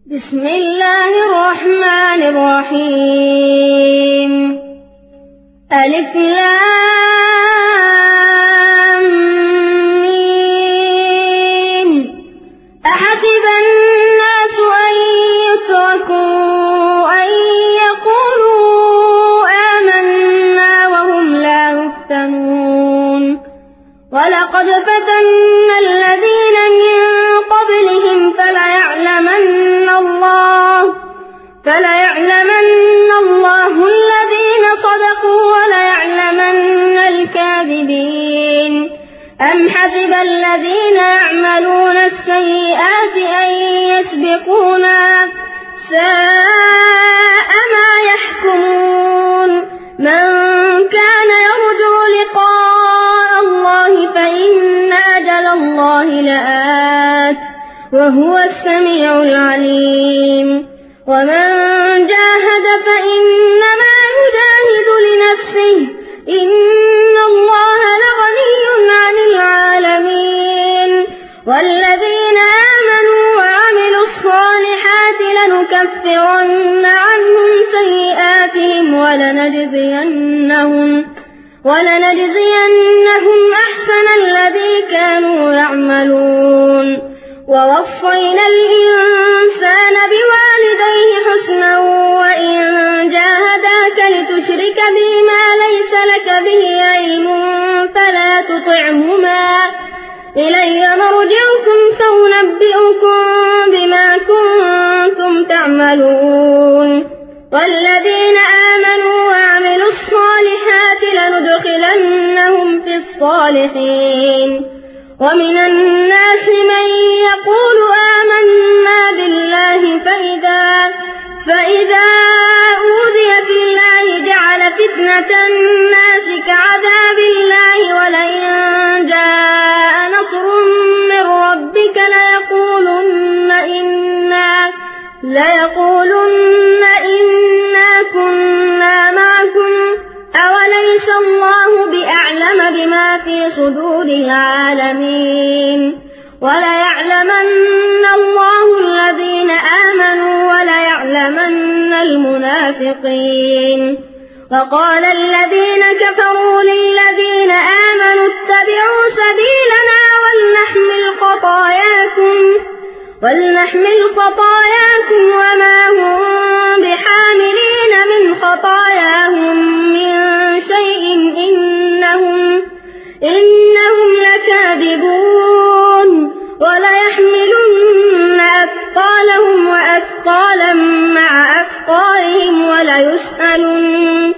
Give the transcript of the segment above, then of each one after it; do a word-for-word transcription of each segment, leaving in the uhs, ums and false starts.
بسم الله الرحمن الرحيم. ألف لام ميم. أحسب الناس أن يتركوا أن يقولوا آمنا وهم لا يفتنون. ولقد فتنا الذين من قبلهم فليعلمن الله فليعلمن الله الذين صدقوا وليعلمن الكاذبين. أم حسب الذين يعملون السيئات أن يسبقونا ساء ما يحكمون. من كان يرجو لقاء الله فإن أجل الله لآت وهو السميع العليم. ومن جاهد فإنما يجاهد لنفسه إن الله لغني عن العالمين. والذين آمنوا وعملوا الصالحات لنكفرن عنهم سيئاتهم ولنجزينهم ولنجزينهم أحسن الذي كانوا يعملون. ووصينا الإنسان بوالديه حسنا وإن جاهداك لتشرك بي ما ليس لك به علم فلا تطعهما إلي مرجعكم فأنبئكم بما كنتم تعملون. والذين آمنوا وعملوا الصالحات لندخلنهم في الصالحين. ومن الناس من يقول آمنا بالله فإذا, فإذا أوذي في الله جعل فتنة الناس كعذاب الله ولئن جاء نصر من ربك ليقولن إنا, ليقولن إنا كنا معكم أوليس الله بأعلم بما في صدور العالمين. وليعلمن الله الذين آمنوا وليعلمن المنافقين. وقال الذين كفروا للذين آمنوا اتبعوا سبيلنا ولنحمل خطاياكم ولنحمل خطاياكم وما هم بحاملين من خطاياهم من شيء إنهم, إنهم لكاذبون. وليحملن أثقالهم وأثقالا مع أثقالهم وليسألن,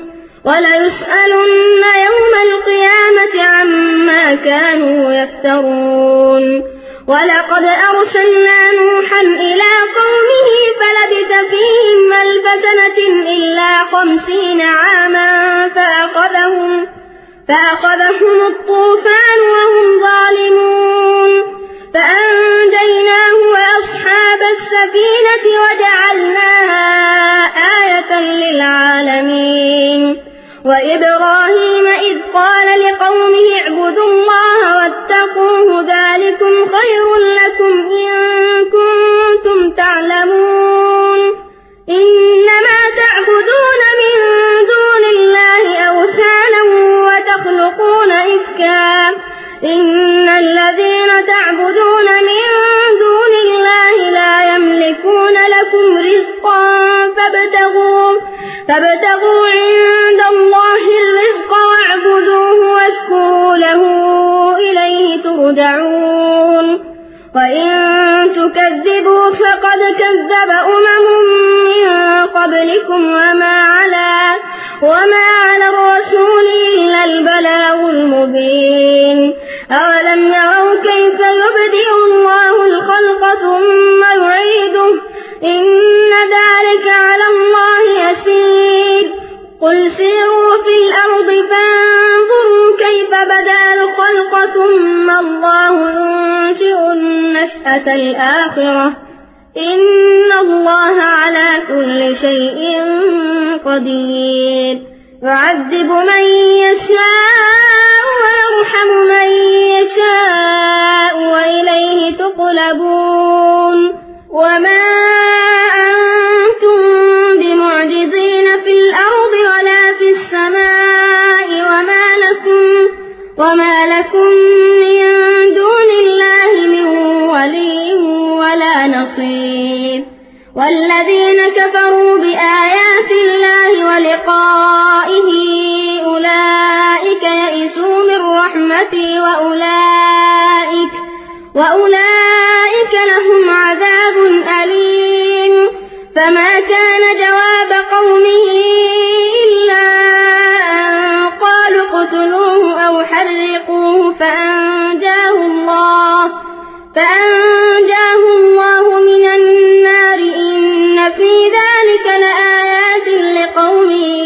وليسألن يوم القيامة عما كانوا يفترون. ولقد أرسلنا نوحا إلى قومه فلبث فيهم ألف سنة إلا خمسين عاما فأخذهم, فأخذهم الطوفان وهم ظالمون. فأنجيناه وأصحاب السفينة وجعلناها آية للعالمين. وإبراهيم إذ قال لقومه اعبدوا الله واتقوه ذلكم خير لكم إن كنتم تعلمون. إنما تعبدون من دون الله أوثانا وتخلقون إفكا إن الذين تعبدون من دون الله لا يملكون لكم رزقا فابتغوا, فابتغوا عند الله الرزق واعبدوه واشكروا له إليه ترجعون. وإن تكذبوا فقد كذب أمم من قبلكم وما على, وما على الرسول إلا البلاغ المبين. أولم يروا كيف يبدئ الله الخلق ثم يعيده إن ذلك على الله يسير. قل سيروا في الأرض فانظروا كيف بدأ الخلق ثم الله ينشئ النشأة الآخرة إن الله على كل شيء قدير. يعذب من يشاء ويرحم من يشاء وإليه تقلبون. وما الحديث والذين كفروا بآيات الله ولقائه أولئك يئسوا من رحمتي وأولئك, وأولئك لهم عذاب أليم. فما كان جواب قومه إلا أن قالوا اقتلوه أو حرقوه فأنجاه الله, فأنجاه الله من النار. إن في ذلك لآيات لقوم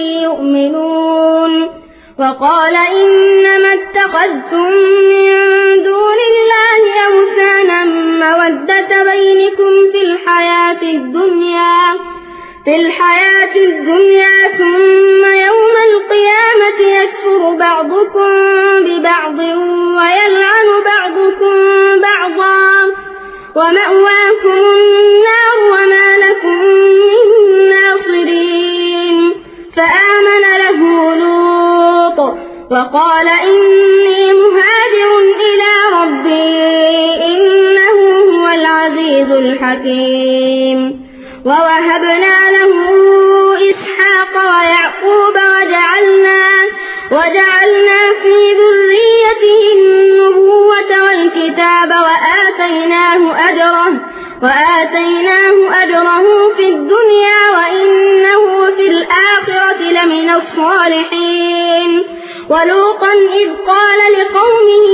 يؤمنون. وقال إنما اتخذتم من دون الله أوثانا مودة بينكم في الحياة الدنيا في الحياة الدنيا ثم يوم القيامة يكفر بعضكم ببعض ويلعن بعضكم بعضا ومأواكم النار وما لكم من ناصرين. فآمن له لوط وقال إني مهاجر إلى ربي إنه هو العزيز الحكيم. ووهبنا له إسحاق ويعقوب وجعلنا, وجعلنا في ذريته النبوة والكتاب وآتيناه أجره, وآتيناه أجره في الدنيا وإنه في الآخرة لمن الصالحين. ولوطا إذ قال لقومه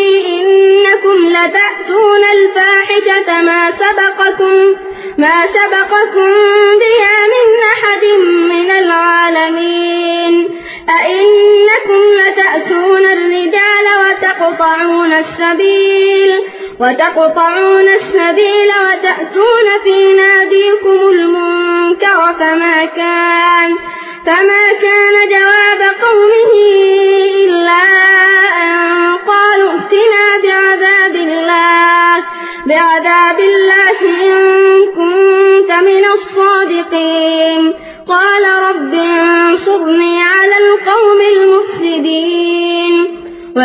إنكم لتأتون الفاحشة ما سبقكم ما سبقكم بها من أحد من العالمين. أئنكم لتأتون الرجال وتقطعون السبيل وتقطعون السبيل وتأتون في ناديكم المنكر. فما كان فما كان جواب قومه إلا أن قالوا ائتنا بعذاب الله بعذاب الله إن كنت من الصادقين. قال رب انصرني على القوم المفسدين.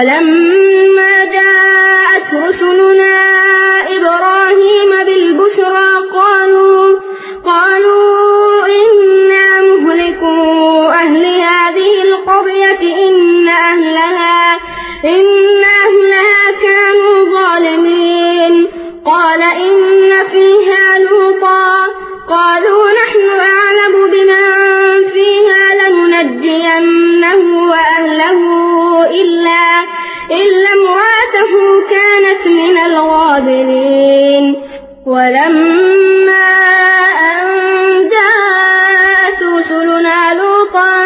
ولما جاءت رسلنا إبراهيم بالبشرى قالوا قالوا إنا مهلكو أهل هذه القرية إن أهلها إن أهلها كانوا ظالمين. قال إن فيها لوطا قالوا نحن أعلم بمن فيها لننجينه وأهله إلا إلا امرأته كانت من الغابرين. ولما أن جاءت رسلنا لوطا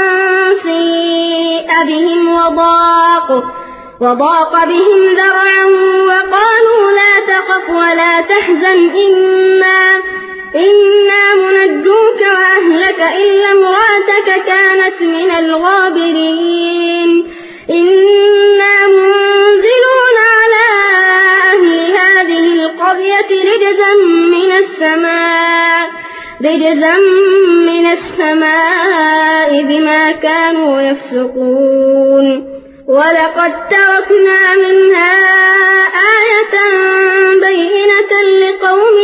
سيء بهم وضاق وضاق بهم ذرعا وقالوا لا تخف ولا تحزن إنا إنا منجوك وأهلك إلا امرأتك كانت من الغابرين. إنا منزلون على أهل هذه القرية رجزا من السماء رجزا من السماء بما كانوا يفسقون. ولقد تركنا منها آية بينة لقوم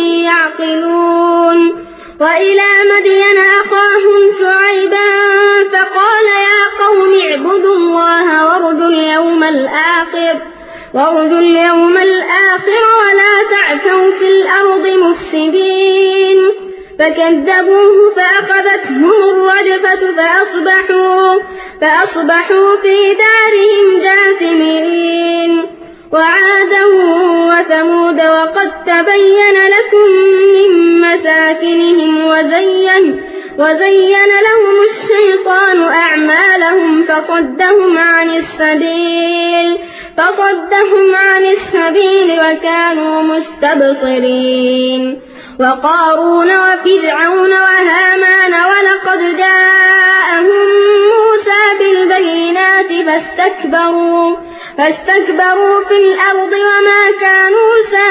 يعقلون. وإلى مدين أخاهم شعيبا فقال يا قوم اعبدوا الله وارجوا اليوم الآخر وارجوا اليوم الآخر ولا تعثوا في الأرض مفسدين. فكذبوه فأخذتهم الرجفة فأصبحوا, فأصبحوا في دارهم جاثمين. وعادا وثمود وقد تبين لكم من مساكنهم وزين, وزين لهم الشيطان أعمالهم فصدهم عن السبيل فصدهم عن السبيل وكانوا مستبصرين. وقارون وفرعون وهامان ولقد جاءهم موسى بالبينات فاستكبروا فاستكبروا في الأرض وما كانوا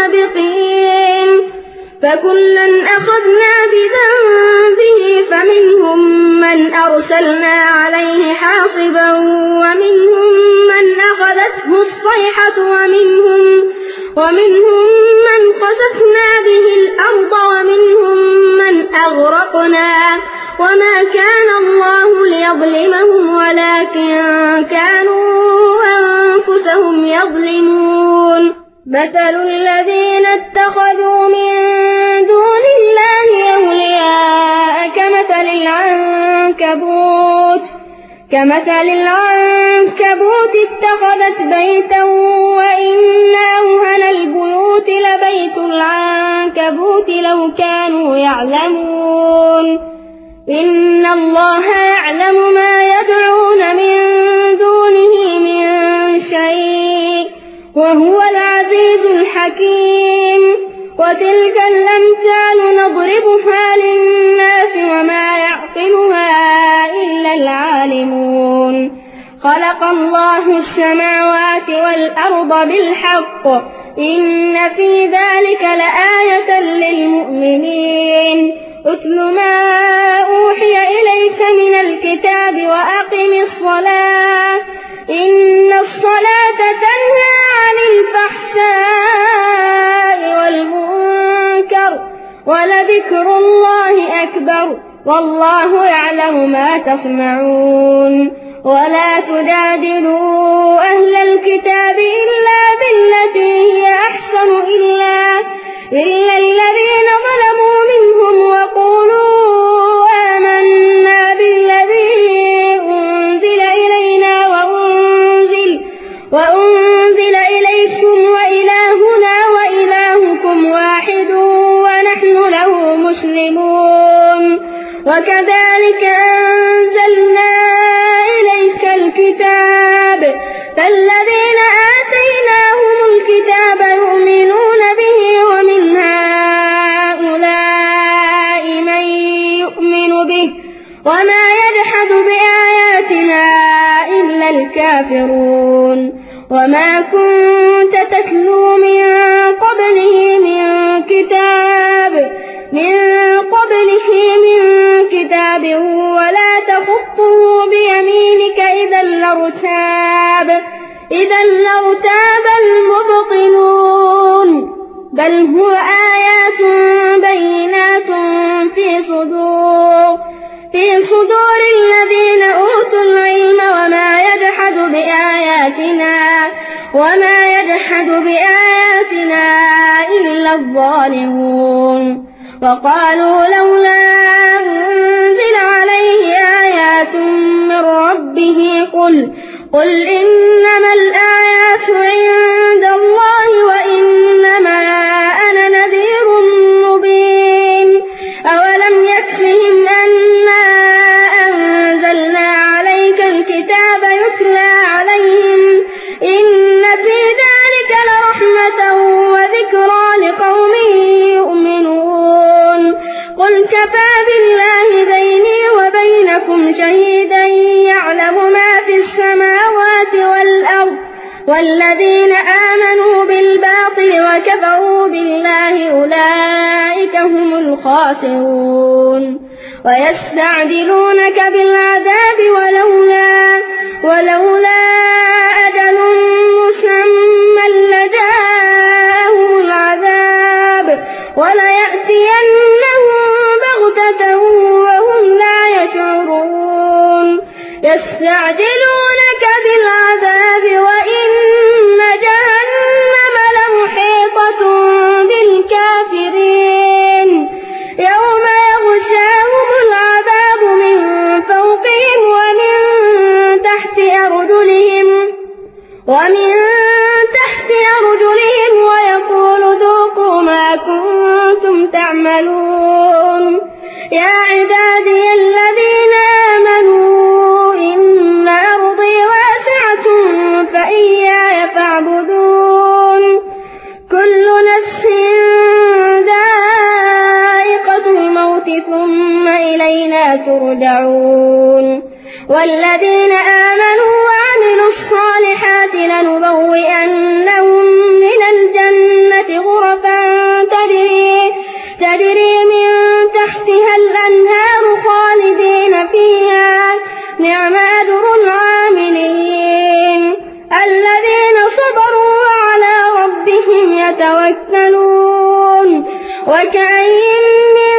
سابقين. فكلا أخذنا بذنبه فمنهم من أرسلنا عليه حاصبا ومنهم من أخذته الصيحة ومنهم, ومنهم من خسفنا به الأرض ومنهم من أغرقنا وما كان الله ليظلمهم ولكن كانوا أنفسهم يظلمون مثل الذين اتخذوا من دون الله أولياء كمثل العنكبوت كمثل العنكبوت اتخذت بيتا وإن أوهن البيوت لبيت العنكبوت لو كانوا يعلمون إن الله يعلم ما يدعون من دونه من شيء وهو العزيز الحكيم وتلك الأمثال نضربها للناس وما يعقلها إلا العالمون خلق الله السماوات والأرض بالحق إن في ذلك لآية للمؤمنين اتل ما أوحي إليك من الكتاب وأقم الصلاة إن الصلاة تنهى عن الفحشاء والمنكر ولذكر الله أكبر والله يعلم ما تصنعون ولا تجادلوا أهل الكتاب إلا بالتي هي أحسن إلا, إلا الذين ظلموا منهم وقولوا آمنا بالذي أنزل إلينا وأنزل, وأنزل إليكم وإلهنا وإلهكم واحد ونحن له مسلمون وكذلك أنزلنا إليك الكتاب فالذين آتيناهم الكتاب يؤمنون به ومن هؤلاء من يؤمن به وما يجحد بآياتنا إلا الكافرون وما كنت تتلو من قبله من كتاب من قبله من كتاب ولا تخطه بيمينك إذا لارتاب إذا لارتاب المبطلون بل هو آيات بينات في صدور في صدور الذين أوتوا العلم وما يجحد بآياتنا وما يجحد بآياتنا إلا الظالمون وقالوا لولا أنزل عليه آيات من ربه قل قل إنما الآيات عند الله وإنما أنا نذير مبين أولم يكفهم أنا أنزلنا عليك الكتاب يتلى عليهم إن في ذلك لرحمة وذكرى لقوم يؤمنون قل كفى بالله بيني وبينكم شهيدا يعلم ما في السماوات والأرض والذين آمنوا بالباطل وكفروا بالله أولئك هم الخاسرون ويستعجلونك بالعذاب ولولا ولولا أجل مسمى لجاءهم العذاب وليأتينهم بغتة وهم لا يشعرون يستعجلونك بالعذاب وإن جهنم لمحيطة بالكافرين يوم يغشاهم العذاب من فوقهم ومن تحت أرجلهم ومن تحت أرجلهم ويقول ذوقوا ما كنتم تعملون يا عبادي الذين آمنوا إن أرضي واسعة فإياي فاعبدون كل نفس ذائقة الموت ثم إلينا ترجعون والذين آمنوا وعملوا الصالحات لنبوئنهم من الجنة غرفا تجري, تجري من تحتها الأنهار خالدين فيها نعم أجر العاملين الذين صبروا وعلى ربهم يتوكلون وكأين من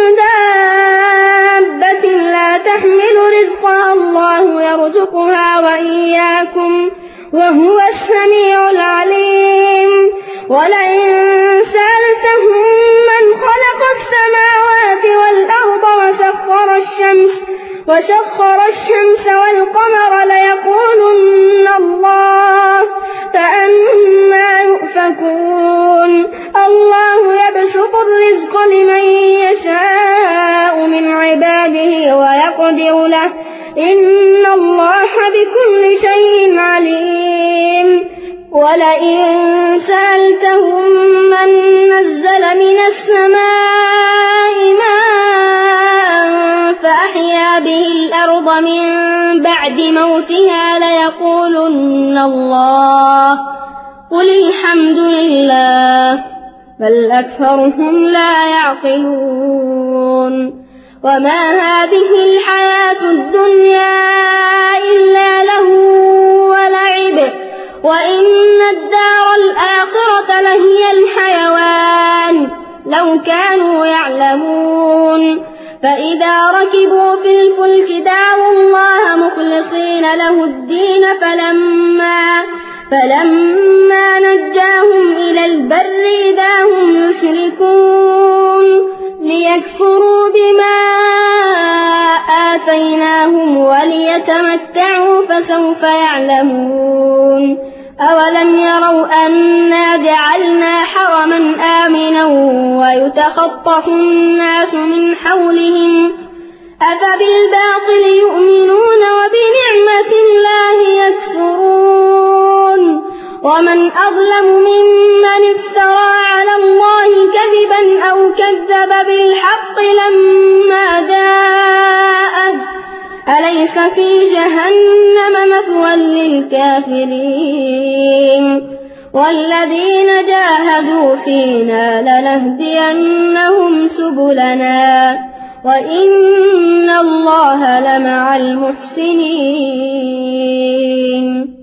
دابة لا تحمل رزقها الله يرزقها وإياكم وهو السميع العليم ولئن سألتهم من خلق السماوات والأرض وسخر الشمس وسخر الشمس والقمر ليقولن الله فأنى يؤفكون الله يبسط الرزق لمن يشاء من عباده ويقدر له إن الله بكل شيء عليم ولئن سألتهم من نزل من السماء ماء فأحيا به الأرض من بعد موتها ليقولن الله قل الحمد لله بل أكثرهم لا يعقلون وما هذه الحياة الدنيا إلا له ولعب وإن الدار الآخرة لهي الحيوان لو كانوا يعلمون فإذا ركبوا في الفلك دعوا الله مخلصين له الدين فلما فلما نجاهم إلى البر إذا هم يشركون ليكفروا بما آتيناهم وليتمتعوا فسوف يعلمون أولم يروا أنا جعلنا حرما آمنا ويتخطف الناس من حولهم أفبالباطل يؤمنون وبنعمة الله يكفرون ومن أظلم ممن افترى على الله كذبا أو كذب بالحق لما جاءه أليس في جهنم مثوى للكافرين والذين جاهدوا فينا لنهدينهم سبلنا وإن الله لمع المحسنين